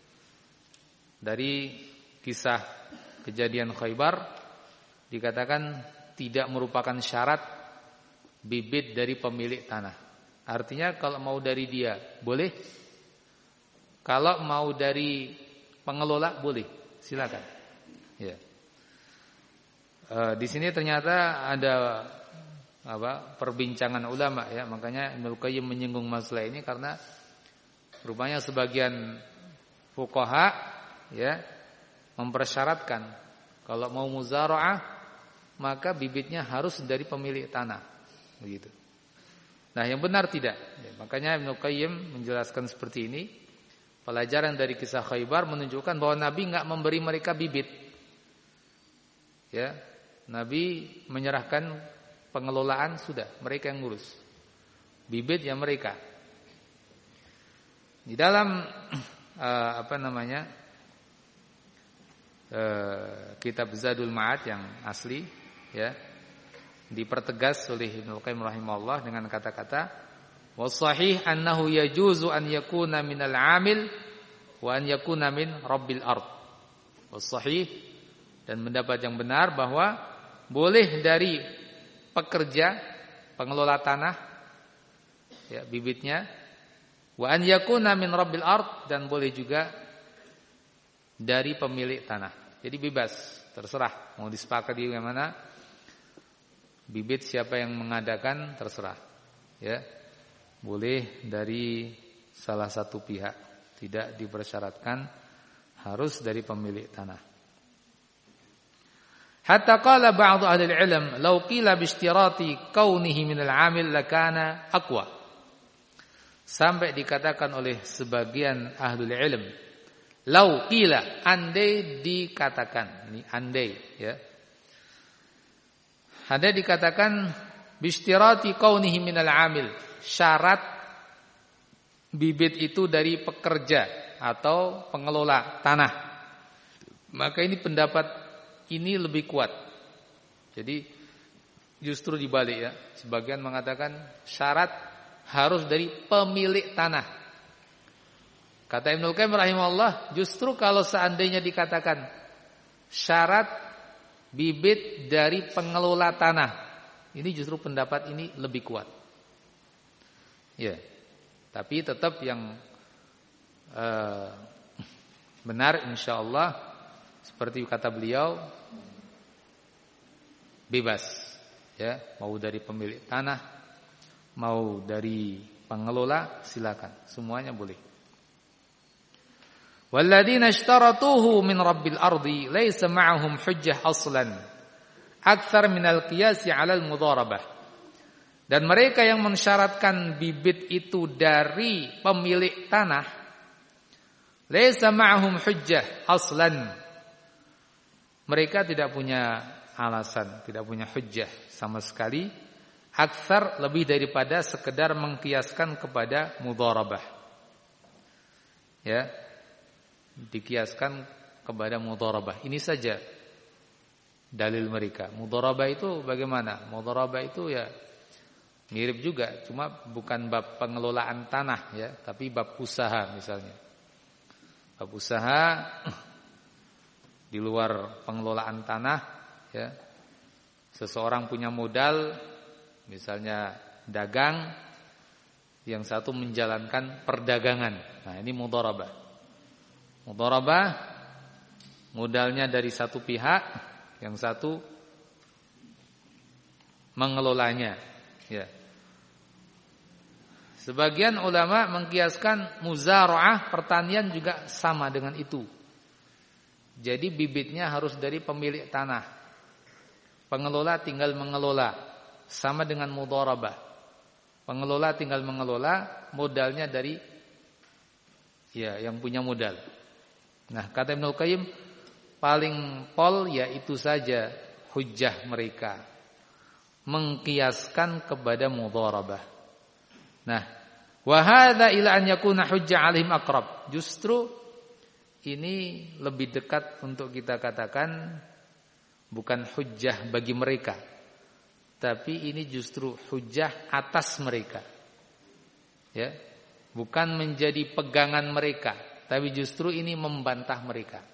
Dari kisah kejadian Khaybar dikatakan tidak merupakan syarat bibit dari pemilik tanah. Artinya kalau mau dari dia boleh, kalau mau dari pengelola boleh, silakan. Ya. E, di sini ternyata ada apa perbincangan ulama, ya, makanya Ibnu Qayyim menyinggung masalah ini karena rupanya sebagian fuqaha ya mempersyaratkan kalau mau muzara'ah maka bibitnya harus dari pemilik tanah, begitu. Nah, yang benar tidak. Ya, makanya Ibnu Qayyim menjelaskan seperti ini. Pelajaran dari kisah Khaybar menunjukkan bahwa Nabi enggak memberi mereka bibit. Ya, Nabi menyerahkan pengelolaan, sudah mereka yang ngurus. Bibit ya mereka. Di dalam uh, apa namanya? Kitab Zadul Ma'ad yang asli, ya, dipertegas oleh Ibnu Qayyim rahimahullah dengan kata-kata was-sahih annahu yajuzu an yakuna minal 'amil wa an yakuna min rabbil ard. Was-sahih, dan mendapat yang benar bahwa boleh dari pekerja pengelola tanah, ya, bibitnya, wa an yakuna min rabbil ard, dan boleh juga dari pemilik tanah. Jadi bebas, terserah mau disepakati bagaimana bibit siapa yang mengadakan, terserah. Ya. Boleh dari salah satu pihak, tidak dipersyaratkan harus dari pemilik tanah. Hatta qala ba'd ahli al-'ilm law qila bi ishtirati kaunihi min al-'amil lakana aqwa. Sampai dikatakan oleh sebagian ahlul ilm, lau qila, andai dikatakan, ini andai, ya. Andai dikatakan bistirati kaunihi minal amil, syarat bibit itu dari pekerja atau pengelola tanah. Maka ini pendapat ini lebih kuat. Jadi justru dibalik, ya. Sebagian mengatakan syarat harus dari pemilik tanah. Kata Ibnu Qayyim rahimahullah, justru kalau seandainya dikatakan syarat bibit dari pengelola tanah, ini justru pendapat ini lebih kuat. Ya, tapi tetap yang uh, benar insyaallah seperti kata beliau, bebas, ya, mau dari pemilik tanah, mau dari pengelola, silakan, semuanya boleh. Walladzina ishtaratuhu min rabbil ardi laisa ma'ahum hujjah aslan aktsar minal qiyasi 'alal mudharabah. Dan mereka yang mensyaratkan bibit itu dari pemilik tanah, laisa ma'hum hujjah aslan. Mereka tidak punya alasan, tidak punya hujjah sama sekali, aktsar lebih daripada sekedar mengkiaskan kepada mudharabah. Ya. Dikiaskan kepada mudharabah. Ini saja dalil mereka. Mudharabah itu bagaimana? Mudharabah itu ya mirip juga, cuma bukan bab pengelolaan tanah ya, tapi bab usaha misalnya. Bab usaha di luar pengelolaan tanah ya. Seseorang punya modal misalnya dagang, yang satu menjalankan perdagangan. Nah, ini mudharabah. Mudharabah modalnya dari satu pihak, yang satu mengelolanya ya. Sebagian ulama mengkiaskan muzara'ah, pertanian juga sama dengan itu. Jadi bibitnya harus dari pemilik tanah. Pengelola tinggal mengelola, sama dengan mudharabah. Pengelola tinggal mengelola, modalnya dari ya yang punya modal. Nah, kata Ibnu Qayyim, paling pol ya itu saja hujjah mereka, mengkiaskan kepada mudharabah. Nah, wa hadza ila an yakuna hujjah 'alaihim aqrab. Justru ini lebih dekat untuk kita katakan bukan hujjah bagi mereka, tapi ini justru hujjah atas mereka. Ya, bukan menjadi pegangan mereka, tapi justru ini membantah mereka.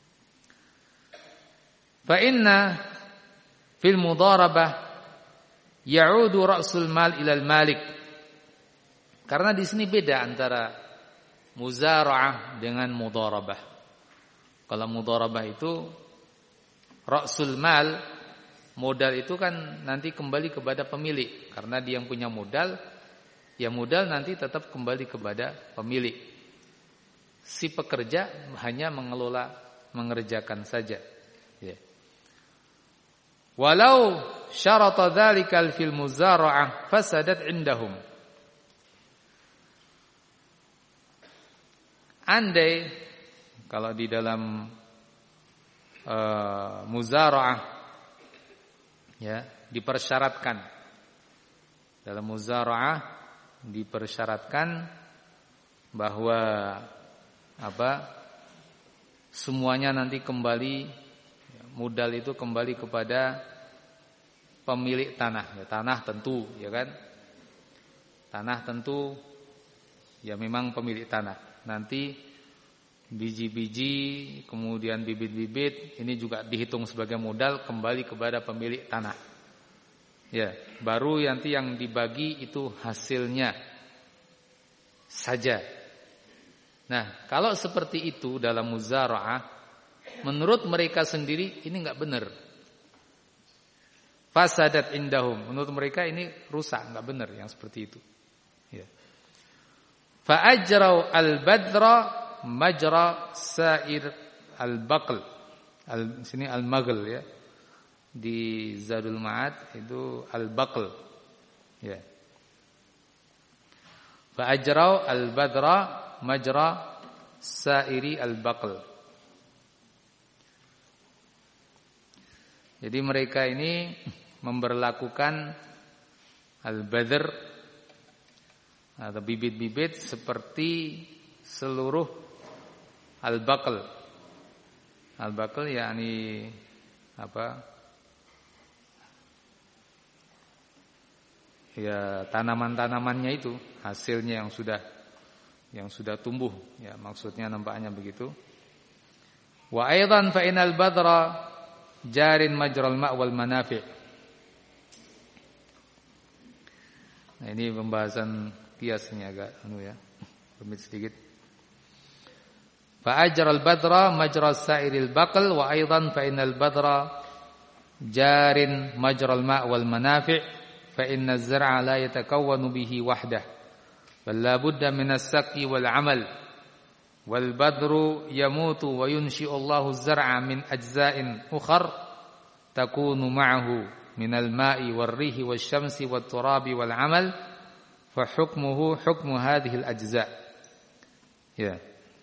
Fa inna fil mudharabah ya'udu ra'sul mal ila al-malik. Karena di sini beda antara muzara'ah dengan mudharabah. Kalau mudharabah itu ra'sul mal, modal itu kan nanti kembali kepada pemilik, karena dia yang punya modal, ya modal nanti tetap kembali kepada pemilik. Si pekerja hanya mengelola, mengerjakan saja. Ya. Walau syarata dzalikal fil muzara'ah fasadat indahum. Andai kalau di dalam uh, muzara'ah ya dipersyaratkan, dalam muzara'ah dipersyaratkan bahwa apa semuanya nanti kembali, modal itu kembali kepada pemilik tanah. Ya, tanah tentu, ya kan? Tanah tentu, ya memang pemilik tanah. Nanti biji-biji, kemudian bibit-bibit, ini juga dihitung sebagai modal kembali kepada pemilik tanah. Ya, baru nanti yang dibagi itu hasilnya saja. Nah, kalau seperti itu dalam muzara'ah, menurut mereka sendiri ini enggak benar. Fasadat indahum, menurut mereka ini rusak, enggak benar yang seperti itu. Ya. Fa ajrau al-badra majra sa'ir al-baql. Al sini al-maghl ya. Di Zadul Ma'ad itu al-baql. Ya. Fa ajrau al-badra majra sa'iri al-baql. Jadi mereka ini memberlakukan al-badr atau bibit-bibit seperti seluruh al-baql. Al-baql yakni apa? Ya tanaman-tanamannya itu, hasilnya yang sudah yang sudah tumbuh, ya maksudnya nampaknya begitu. Wa aidan fa inal badra jarin majral ma' wal manafi'. Nah, ini pembahasan kias ini agak anu ya, rumit sedikit. Fa ajral badra majra sa'iril baql wa aidan fa inal badra jarin majral ma' wal manafi' fa inna az-zar'a la yatakawwanu bihi wahdah. بل لا بد من السقي والعمل والبذر يموت وينشئ الله الزرع من أجزاء أخر takunu ma'ahu minal ma'i war-rihi wasyamsi wat-turabi wal 'amal fa hukmuhu hukmu hadhil ajza'. Ya.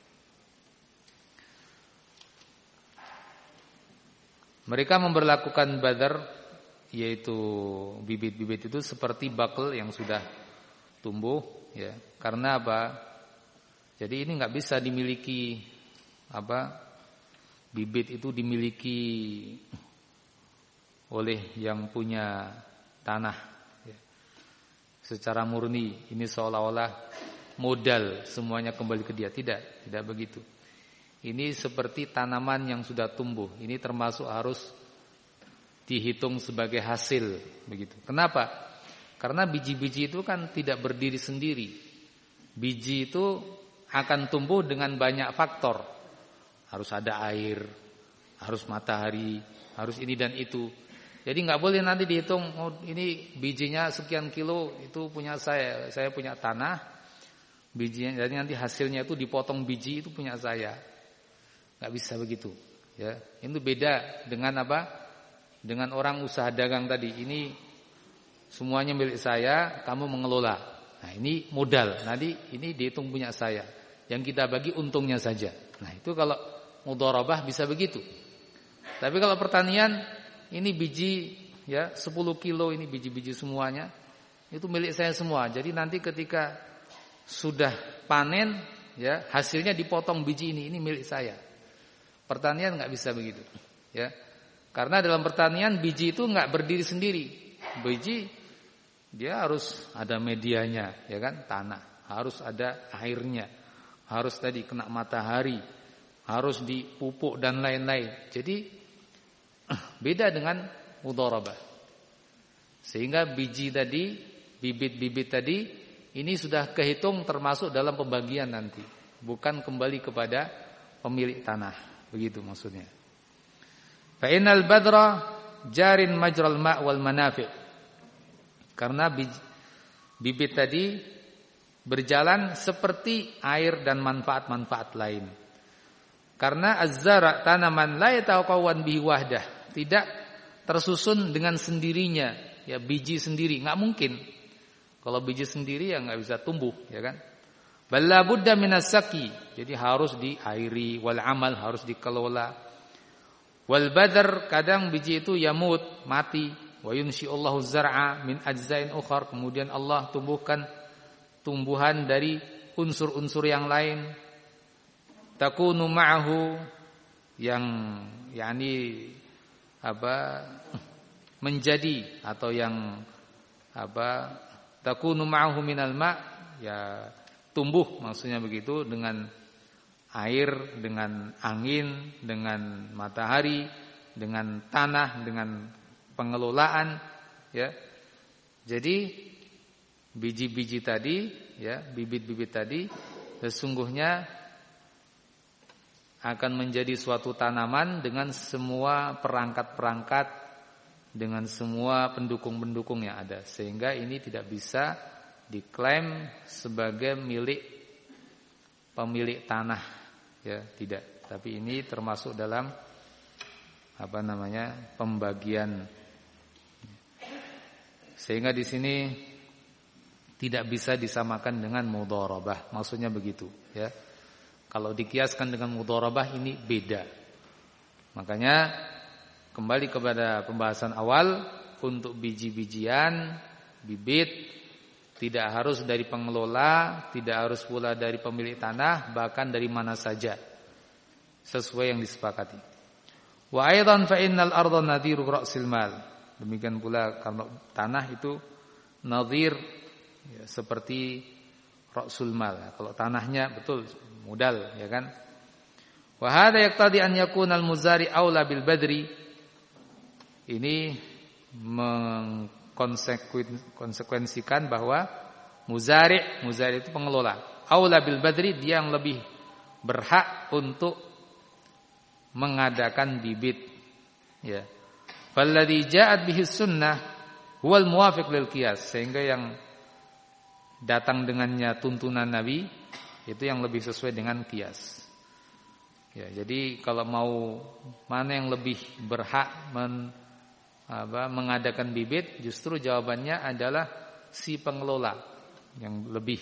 Mereka memberlakukan badar, yaitu bibit-bibit itu seperti bakal yang sudah tumbuh, ya. Karena apa? Jadi ini nggak bisa dimiliki apa? Bibit itu dimiliki oleh yang punya tanah, ya. Secara murni. Ini seolah-olah modal semuanya kembali ke dia. Tidak, tidak begitu. Ini seperti tanaman yang sudah tumbuh. Ini termasuk harus dihitung sebagai hasil, begitu. Kenapa? Karena biji-biji itu kan tidak berdiri sendiri. Biji itu akan tumbuh dengan banyak faktor. Harus ada air, harus matahari, harus ini dan itu. Jadi nggak boleh nanti dihitung, oh ini bijinya sekian kilo, itu punya saya, saya punya tanah. Bijinya, jadi nanti hasilnya itu dipotong biji itu punya saya. Nggak bisa begitu, ya. Itu beda dengan apa? Dengan orang usaha dagang tadi. Ini semuanya milik saya, kamu mengelola. Nah, ini modal. Nanti ini dihitung punya saya. Yang kita bagi untungnya saja. Nah, itu kalau mudharabah bisa begitu. Tapi kalau pertanian, ini biji ya sepuluh kilo, ini biji-biji semuanya itu milik saya semua. Jadi nanti ketika sudah panen, ya hasilnya dipotong biji ini, ini milik saya. Pertanian nggak bisa begitu, ya. Karena dalam pertanian biji itu nggak berdiri sendiri. Biji dia harus ada medianya, ya kan, tanah, harus ada airnya, harus tadi kena matahari, harus dipupuk dan lain-lain. Jadi beda dengan mudharabah. Sehingga biji tadi, bibit-bibit tadi ini sudah kehitung termasuk dalam pembagian nanti, bukan kembali kepada pemilik tanah. Begitu maksudnya. Fa innal badra jarin majral ma' wal manafi'. Karena bibit tadi berjalan seperti air dan manfaat-manfaat lain. Karena az-zara' tanaman la yataqawwan bihi wahdah, tidak tersusun dengan sendirinya, ya biji sendiri, enggak mungkin. Kalau biji sendiri ya enggak bisa tumbuh, ya kan? Balla budda minas saqi, jadi harus diairi, wal amal harus dikelola. Wal badar, kadang biji itu yamut, mati, wa yunshi'ullahu zar'a min ajzain ukhar, kemudian Allah tumbuhkan tumbuhan dari unsur-unsur yang lain. Takunu ma'ahu, yang yakni apa menjadi atau yang apa takunu ma'ahu minal ma', ya tumbuh maksudnya begitu, dengan air, dengan angin, dengan matahari, dengan tanah, dengan pengelolaan, ya. Jadi biji-biji tadi, ya, bibit-bibit tadi sesungguhnya akan menjadi suatu tanaman dengan semua perangkat-perangkat, dengan semua pendukung-pendukung yang ada, sehingga ini tidak bisa diklaim sebagai milik pemilik tanah, ya tidak. Tapi ini termasuk dalam apa namanya pembagian, sehingga di sini tidak bisa disamakan dengan mudharabah. Maksudnya begitu, ya. Kalau dikiaskan dengan mudharabah ini beda. Makanya kembali kepada pembahasan awal, untuk biji-bijian, bibit tidak harus dari pengelola, tidak harus pula dari pemilik tanah, bahkan dari mana saja, sesuai yang disepakati. Wa aidan fa innal arda nadhiru ra'sil mal. Demikian pula karena tanah itu nadhir, ya, seperti ra'sul mal. Kalau tanahnya betul modal, ya kan? Wa hadha yaqtadi an yakuna al-muzari aula bil badri. Ini mengkonsekuensikan bahwa muzari, muzari itu pengelola. Aula bil badri, dia yang lebih berhak untuk mengadakan bibit, ya. Falladhi ja'at bihi sunnah huwal muwafiq lil qiyas, sehingga yang datang dengannya tuntunan Nabi itu yang lebih sesuai dengan qiyas. Ya, jadi kalau mau mana yang lebih berhak men apa mengadakan bibit, justru jawabannya adalah si pengelola yang lebih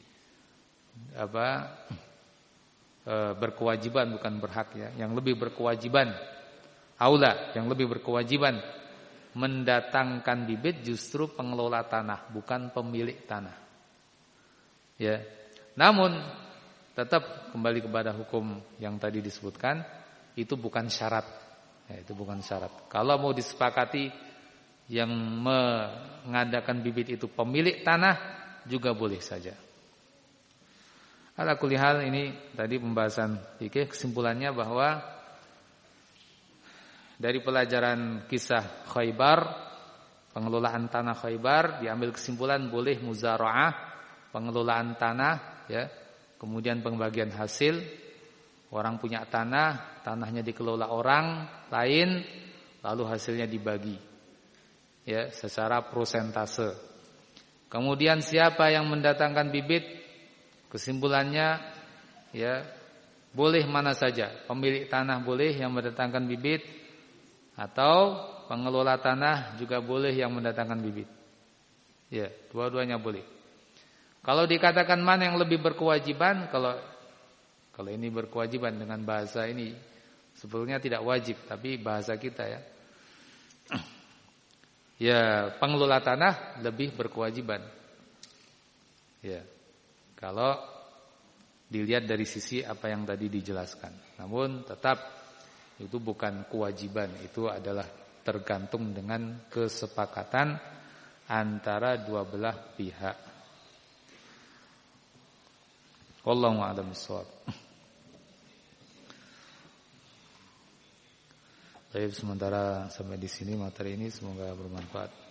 apa e, berkewajiban, bukan berhak ya, yang lebih berkewajiban, aula, yang lebih berkewajiban mendatangkan bibit justru pengelola tanah, bukan pemilik tanah. Ya. Namun tetap kembali kepada hukum yang tadi disebutkan, itu bukan syarat. Ya, itu bukan syarat. Kalau mau disepakati yang mengadakan bibit itu pemilik tanah, juga boleh saja. Ala kulli hal, ini tadi pembahasan fikih, kesimpulannya bahwa dari pelajaran kisah Khaybar, pengelolaan tanah Khaybar, diambil kesimpulan boleh muzara'ah, pengelolaan tanah, ya. Kemudian pembagian hasil, orang punya tanah, tanahnya dikelola orang lain, lalu hasilnya dibagi, ya, secara prosentase. Kemudian siapa yang mendatangkan bibit, kesimpulannya, ya, boleh mana saja, pemilik tanah boleh yang mendatangkan bibit, atau pengelola tanah juga boleh yang mendatangkan bibit. Ya, dua-duanya boleh. Kalau dikatakan mana yang lebih berkewajiban, kalau kalau ini berkewajiban dengan bahasa ini sebetulnya tidak wajib, tapi bahasa kita ya. Ya, pengelola tanah lebih berkewajiban. Ya. Kalau dilihat dari sisi apa yang tadi dijelaskan. Namun tetap itu bukan kewajiban, itu adalah tergantung dengan kesepakatan antara dua belah pihak. Wallahu a'lam bishawab. Baik, sementara sampai di sini materi ini semoga bermanfaat.